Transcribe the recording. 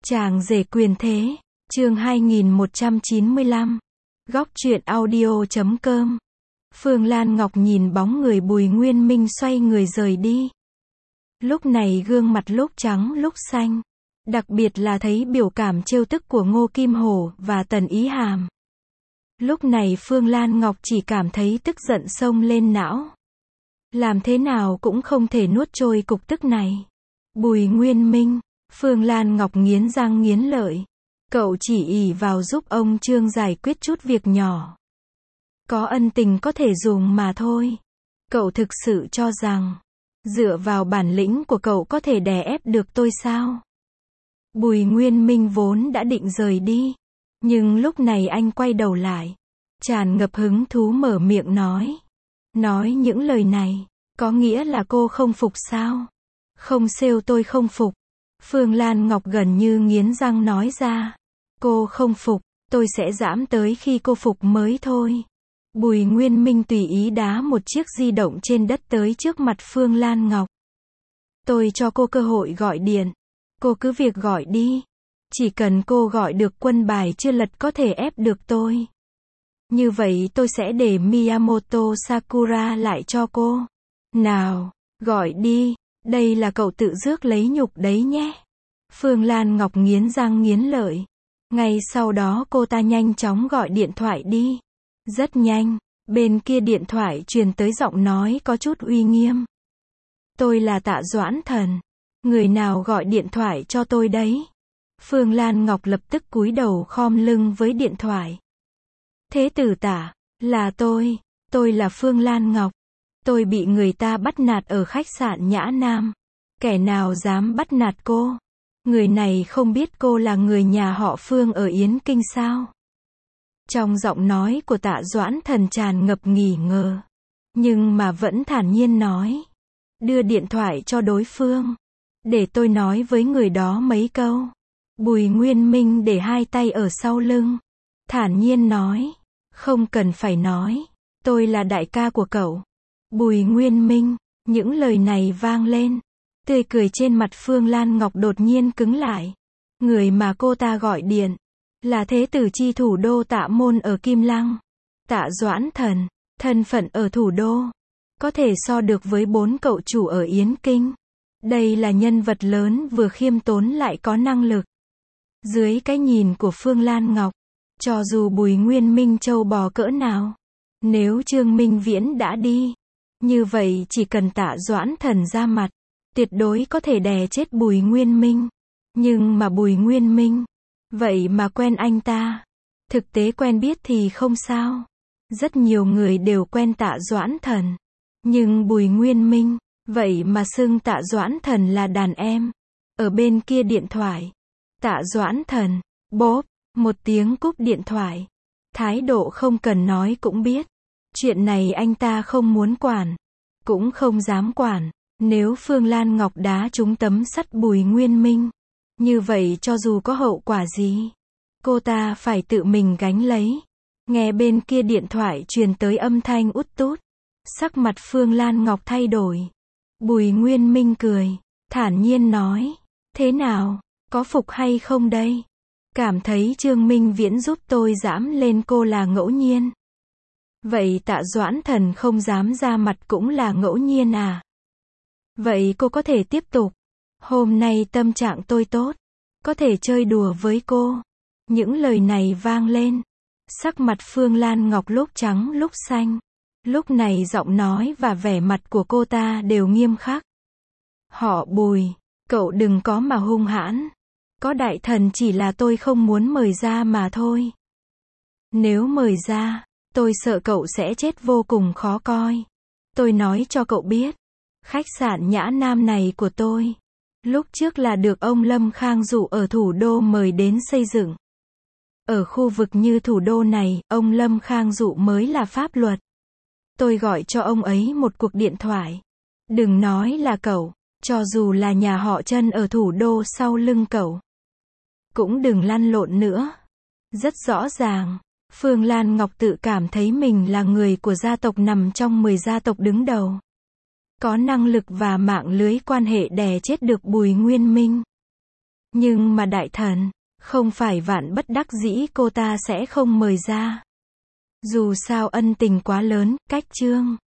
Chàng rể quyền thế, chương 2195. Góc truyện audio.com. Phương Lan Ngọc nhìn bóng người Bùi Nguyên Minh xoay người rời đi. Lúc này gương mặt lúc trắng lúc xanh. Đặc biệt là thấy biểu cảm trêu tức của Ngô Kim Hổ và Tần Ý Hàm. Lúc này Phương Lan Ngọc chỉ cảm thấy tức giận xông lên não. Làm thế nào cũng không thể nuốt trôi cục tức này. Bùi Nguyên Minh, Phương Lan Ngọc nghiến răng nghiến lợi. Cậu chỉ ỷ vào giúp ông Trương giải quyết chút việc nhỏ. Có ân tình có thể dùng mà thôi. Cậu thực sự cho rằng, dựa vào bản lĩnh của cậu có thể đè ép được tôi sao? Bùi Nguyên Minh vốn đã định rời đi. Nhưng lúc này anh quay đầu lại. Tràn ngập hứng thú mở miệng nói. Nói những lời này, có nghĩa là cô không phục sao? Không sale tôi không phục. Phương Lan Ngọc gần như nghiến răng nói ra. Cô không phục, tôi sẽ giãm tới khi cô phục mới thôi. Bùi Nguyên Minh tùy ý đá một chiếc di động trên đất tới trước mặt Phương Lan Ngọc. Tôi cho cô cơ hội gọi điện. Cô cứ việc gọi đi. Chỉ cần cô gọi được quân bài chưa lật có thể ép được tôi. Như vậy tôi sẽ để Miyamoto Sakura lại cho cô. Nào, gọi đi. Đây là cậu tự rước lấy nhục đấy nhé. Phương Lan Ngọc nghiến răng nghiến lợi. Ngay sau đó cô ta nhanh chóng gọi điện thoại đi. Rất nhanh, bên kia điện thoại truyền tới giọng nói có chút uy nghiêm. Tôi là Tạ Doãn Thần. Người nào gọi điện thoại cho tôi đấy? Phương Lan Ngọc lập tức cúi đầu khom lưng với điện thoại. Thế tử Tạ, là tôi là Phương Lan Ngọc. Tôi bị người ta bắt nạt ở khách sạn Nhã Nam. Kẻ nào dám bắt nạt cô? Người này không biết cô là người nhà họ Phương ở Yến Kinh sao? Trong giọng nói của Tạ Doãn Thần tràn ngập nghi ngờ. Nhưng mà vẫn thản nhiên nói. Đưa điện thoại cho đối phương. Để tôi nói với người đó mấy câu. Bùi Nguyên Minh để hai tay ở sau lưng. Thản nhiên nói. Không cần phải nói. Tôi là đại ca của cậu. Bùi Nguyên Minh. Những lời này vang lên. Tươi cười trên mặt Phương Lan Ngọc đột nhiên cứng lại. Người mà cô ta gọi điện. Là thế tử chi thủ đô Tạ Môn ở Kim Lăng. Tạ Doãn Thần. Thân phận ở thủ đô. Có thể so được với 4 cậu chủ ở Yến Kinh. Đây là nhân vật lớn vừa khiêm tốn lại có năng lực. Dưới cái nhìn của Phương Lan Ngọc. Cho dù Bùi Nguyên Minh trâu bò cỡ nào. Nếu Trương Minh Viễn đã đi. Như vậy chỉ cần Tạ Doãn Thần ra mặt. Tuyệt đối có thể đè chết Bùi Nguyên Minh. Nhưng mà Bùi Nguyên Minh. Vậy mà quen anh ta. Thực tế quen biết thì không sao. Rất nhiều người đều quen Tạ Doãn Thần. Nhưng Bùi Nguyên Minh. Vậy mà xưng Tạ Doãn Thần là đàn em. Ở bên kia điện thoại. Tạ Doãn Thần. Bốp. Một tiếng cúp điện thoại. Thái độ không cần nói cũng biết. Chuyện này anh ta không muốn quản. Cũng không dám quản. Nếu Phương Lan Ngọc đá trúng tấm sắt Bùi Nguyên Minh. Như vậy cho dù có hậu quả gì. Cô ta phải tự mình gánh lấy. Nghe bên kia điện thoại truyền tới âm thanh út tút. Sắc mặt Phương Lan Ngọc thay đổi. Bùi Nguyên Minh cười. Thản nhiên nói. Thế nào? Có phục hay không đây? Cảm thấy Trương Minh Viễn giúp tôi giãm lên cô là ngẫu nhiên. Vậy Tạ Doãn Thần không dám ra mặt cũng là ngẫu nhiên à? Vậy cô có thể tiếp tục. Hôm nay tâm trạng tôi tốt. Có thể chơi đùa với cô. Những lời này vang lên. Sắc mặt Phương Lan Ngọc lúc trắng lúc xanh. Lúc này giọng nói và vẻ mặt của cô ta đều nghiêm khắc. Họ Bùi, cậu đừng có mà hung hãn. Có đại thần chỉ là tôi không muốn mời ra mà thôi. Nếu mời ra, tôi sợ cậu sẽ chết vô cùng khó coi. Tôi nói cho cậu biết. Khách sạn Nhã Nam này của tôi. Lúc trước là được ông Lâm Khang Dụ ở thủ đô mời đến xây dựng. Ở khu vực như thủ đô này, ông Lâm Khang Dụ mới là pháp luật. Tôi gọi cho ông ấy một cuộc điện thoại. Đừng nói là cậu, cho dù là nhà họ Trân ở thủ đô sau lưng cậu. Cũng đừng lăn lộn nữa. Rất rõ ràng, Phương Lan Ngọc tự cảm thấy mình là người của gia tộc nằm trong 10 gia tộc đứng đầu. Có năng lực và mạng lưới quan hệ đè chết được Bùi Nguyên Minh. Nhưng mà đại thần, không phải vạn bất đắc dĩ cô ta sẽ không mời ra. Dù sao ân tình quá lớn, cách Trương